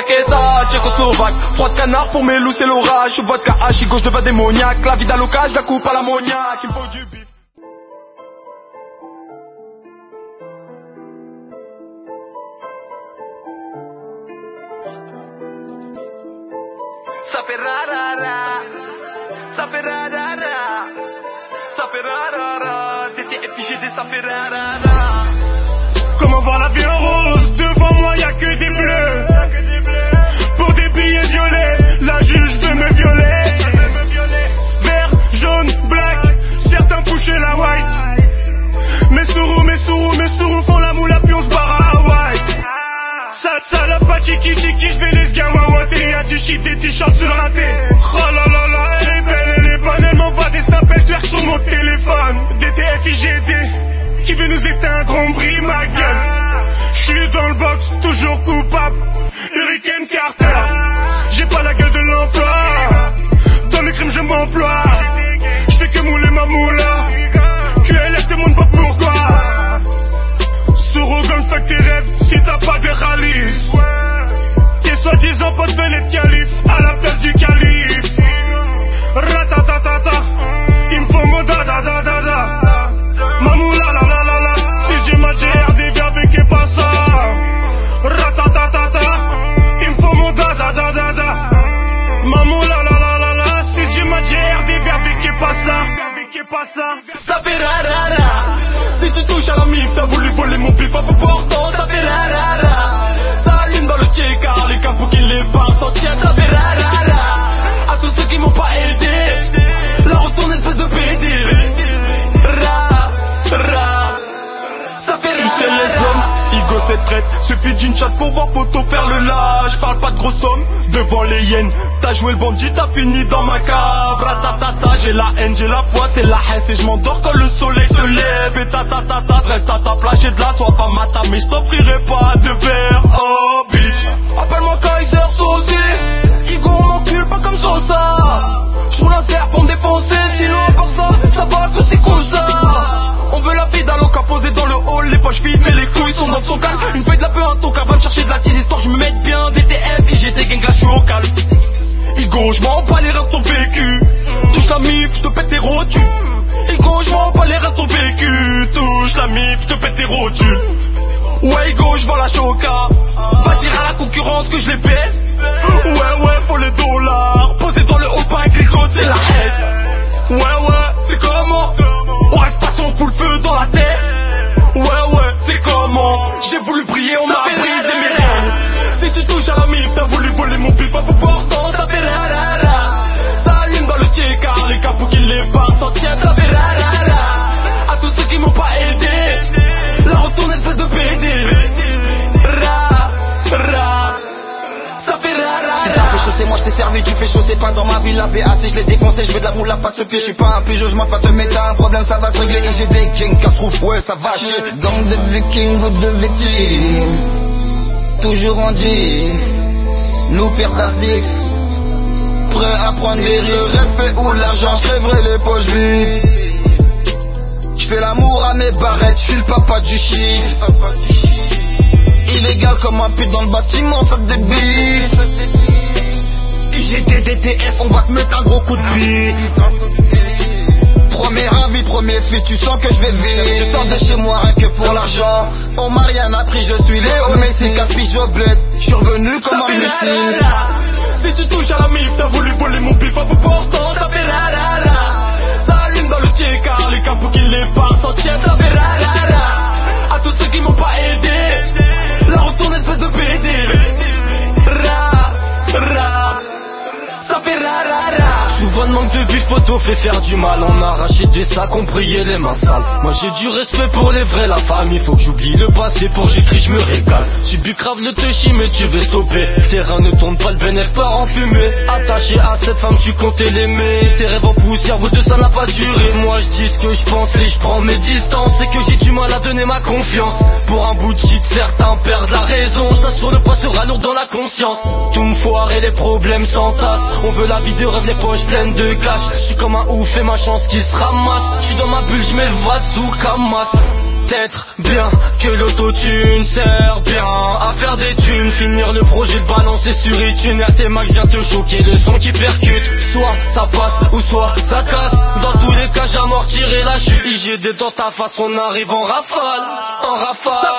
Paqueta, tchécoslovaque, froid de canard pour mes loups c'est l'orage. Je suis vodka H, gauche devant démoniaque. La vie d'alocage, la coupe à l'ammoniaque. Il me faut du bif. Ça fait rarara, ça fait rarara, ça fait rarara. DTFIGD, ça fait rarara. Comment voir la vie en rose? Devant moi y'a que des bleus. Pour des billets violets, la juge veut me violer. Vert, jaune, black, certains couchent la white. Mes sourous font la moula puis on se barre à Hawaï. Ça la pas tiki tiki, j'vais les gawawater. Y'a du shit, des t-shirts sur la tête. Oh là là là, elle est belle, elle est bonne. Elle m'envoie des snaps, twerk sur mon téléphone. DTFIGD, qui veut nous éteindre, on brille ma gueule. J'suis dans le box, toujours coupable. Hurricane Carter, j'ai pas la gueule de l'emploi. Dans les crimes je m'emploie. J'fais que mouler ma moula. QLF demande pas pourquoi. Sorogan fuck tes rêves si t'as pas de ralice. Tes soi-disant potes veulent être calife à la place du calife. Ratatatata, il me faut mon da-da-da-da-da. Mamoula la la la la, si j'ai ma GRD verbé qui pas ça. Ratatatata, il me faut mon da-da-da-da-da. Mamoula la la la la, si j'ai ma GRD verbé qui pas ça. Ça fait rarara. Si tu touches à la mif, t'as voulu voler mon pif un peu portant. Ça fait rarara. Ça allume dans le car les capous qui les passent en tienne. Ça fait rarara. À tous ceux qui m'ont pas aidé, la retourne espèce de PD. Ça fait rarara. Tu sais les hommes, Igo c'est traite. Suffit d'une chatte pour voir poto faire le lâche. Parle pas de gros sommes devant les hyènes. T'as joué le bandit, t'as fini dans ma cave. Ratatata, j'ai la haine, j'ai la foi, c'est la haine. Et je m'endors quand le soleil se lève. Et tatatata, reste à ta place, j'ai de la soif à ma table. Mais je t'offrirai pas de verre, oh bitch. Appelle-moi Kaiser Soze. Igo on m'encule pas comme Sosa. J'roule un cerf pour me défoncer. Sinon à part ça va que c'est cool ça. On veut la vie d'Aloca posée dans le hall. Les poches vides mais les couilles sont dans son calme. Une feuille de la peu, un tocard va me chercher de la tease. Histoire que je me mette bien. DTF, IGT, gang, là j'suis au calme. Igo, j'm'en bats les reins de ton vécu. Touche la mif, j'te pète tes rotules. Igo, j'm'en bats les reins de ton vécu. Touche la mif, j'te pète tes rotules. Ouais, Igo, j'vends la choca. Va dire à la concurrence que je les baisse. Ouais, faut les dollars. Posé dans le haut pas gris, c'est la S. Ouais, c'est comment? On reste patient, on fout le feu dans la tête. Ouais, c'est comment? J'ai voulu briller, on m'a brisé mes rêves. Si tu touches à la mif, t'as voulu voler mon pif un peu portant. Ça fait rarara. Ça allume dans le car les capous qui les passent en tienne. Ça fait rarara. À tous ceux qui m'ont pas aidé, la retourne espèce de PD. Ça fait rarara. Si t'as fait chausser, moi je t'ai servi, tu fais chausser pain dans ma ville. La PAC, je l'ai défoncé, je veux de la moula, pas de ce pied. Je suis pas un pigeon, je m'en fais mais t'as un problème, ça va se régler. Et j'ai des kings, casse-rouf, ouais, ça va chier. Gang de vikings ou de victimes, toujours en jean, nous perdons à six. Prêt à prendre des risques, respect ou l'argent, j'crèverai les poches vides. J'fais l'amour à mes barrettes, j'suis le papa du shit. Illégal comme un pute dans le bâtiment, ça te débite. IGT, DTF, on va te mettre un gros coup de bite. Premier avis, premier fit, tu sens que je vais vite. Je sors de chez moi rien que pour l'argent. On m'a rien appris, je suis Léo Messi, 4 piges au bled. J'suis revenu comme un missile. Si tu touches à la mif, t'as voulu voler mon pif un peu portant. Ça fait rarara. Ça allume dans le car les capous qui les passent en tienne. Ça fait rarara. À tous ceux qui m'ont pas aidé, la retourne espèce de PD. Ça fait rarara. Souvent le manque de bif poteau fait faire du mal. On a arraché des sacs, on priait les mains sales. Moi j'ai du respect pour les vrais, la famille. Faut que j'oublie le passé, pour j'écris je me régale. J'ai bu grave le touchy mais tu veux stopper. Terrain ne tourne pas, le bénéf part en fumée. Attaché à cette femme tu comptais l'aimer. Tes rêves en poussière, vous deux ça n'a pas duré. Moi je dis ce que je pense et je prends mes distances. Et que j'ai du mal à donner ma confiance. Pour un bout de shit certains perdent la raison. Je t'assure le poids sera lourd dans la conscience. Tout me foire et les problèmes s'entassent. On veut la vie de rêve, les poches pleines de cash. Je suis comme un ouf et ma chance qui se ramasse. Je suis dans ma bulle, je mets le voix sous Kamas. Peut-être bien que l'autotune sert bien à faire des thunes, finir le projet, le balancer sur iTunes. RT Max vient te choquer, le son qui percute. Soit ça passe ou soit ça casse. Dans tous les cas j'amortirai la chute. IGD dans ta face, on arrive en rafale, en rafale.